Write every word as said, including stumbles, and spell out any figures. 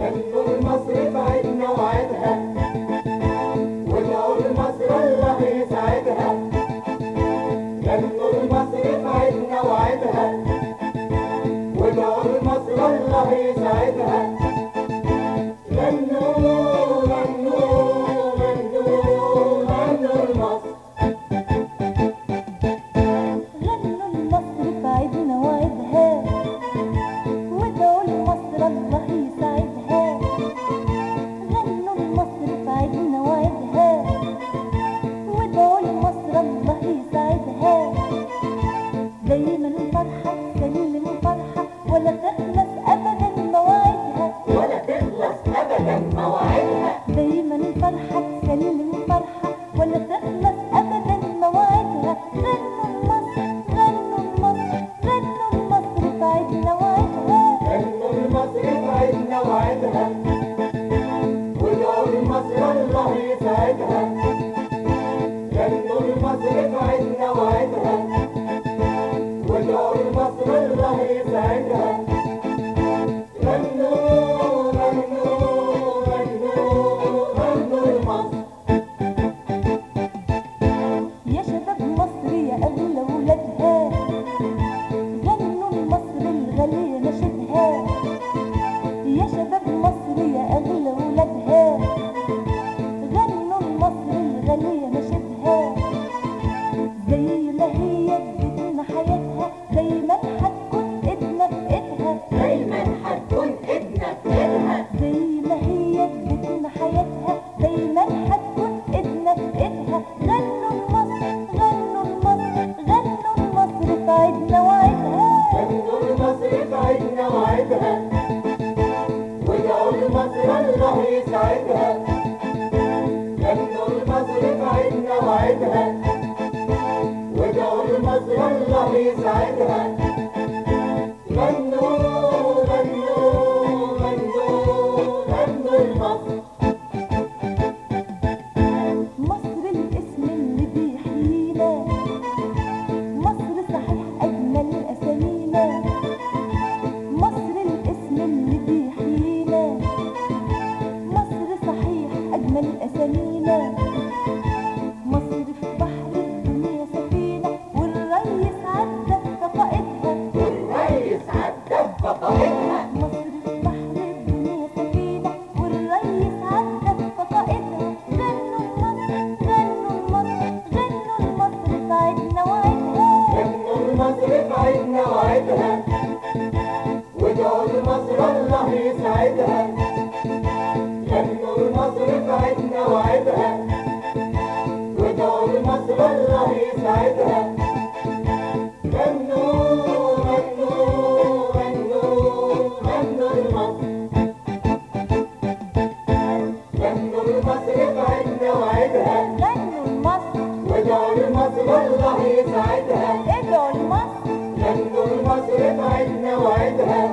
غنوا لمصر بعيدنا وعدها، وادعوا لمصر الله يسعدها. غنوا لمصر بعيدنا وعدها، وادعوا لمصر الله يسعدها. غنوا غنوا غنوا غنوا لمصر. غنوا لمصر بعيدنا وعدها، وادعوا لمصر الله يسعدها. غنوا لمصر بعيدنا وعدها، وادعوا لمصر الله يسعدها. دايما الفرحة تسلم فرحة، ولا تخلص أبدا مواعيدها، ولا تخلص أبدا مواعيدها. دايما الفرحة تسلم فرحة، ولا تخلص أبدا مواعيدها. غنوا لمصر غنوا لمصر غنوا لمصر بعيدنا وعدها. غنوا لمصر بعيدنا وعدها، وادعوا لمصر الله يسعدها. غنوا لمصر بعيدنا وعدها، وادعوا لمصر الله يسعدها. غنوا غنوا غنوا غنوا لمصر. يا شباب مصر يا أغلى ولادها، غنوا لمصر الغالية نشدها. يا شباب مصر يا أغلى ولادها، غنوا لمصر الغالية نشدها. زي ما هي ادتنا حياتها، دايما هتكون ايدنا في ايدها. دايما هتكون ايدنا في ايدها. زي ما هي ادتنا حياتها، دايما هتكون ايدنا في ايدها. غنوا لمصر غنوا لمصر غنوا لمصر بعيدنا وعدها. غنوا لمصر بعيدنا وعدها، وادعوا لمصر الله يسعدها. غنوا لمصر بعيدنا وعدها، وادعوا لمصر الله يسعدها. غنوا غنوا غنوا غنوا لمصر. مصر الاسم اللي بيحيينا، مصر صحيح أجمل أسامينا. مصر الاسم اللي بيحيينا، مصر صحيح أجمل أسامينا. مصر في بحر الدنيا سفينة، والريس عدى بقائدها. والريس عدى بقائدها. مصر في بحر الدنيا سفينة، والريس عدى بقائدها. غنوا لمصر غنوا لمصر غنوا لمصر بعيدنا وعدها. غنوا لمصر بعيدنا وعدها، وادعوا لمصر الله يسعدها. غنوا لمصر بعيدنا وعدها، وادعوا لمصر الله يسعدها. غنوا غنوا غنوا غنوا لمصر. غنوا لمصر بعيدنا وعدها، غنوا لمصر وادعوا لمصر الله يسعدها. ادعوا لمصر. غنوا لمصر بعيدنا وعدها،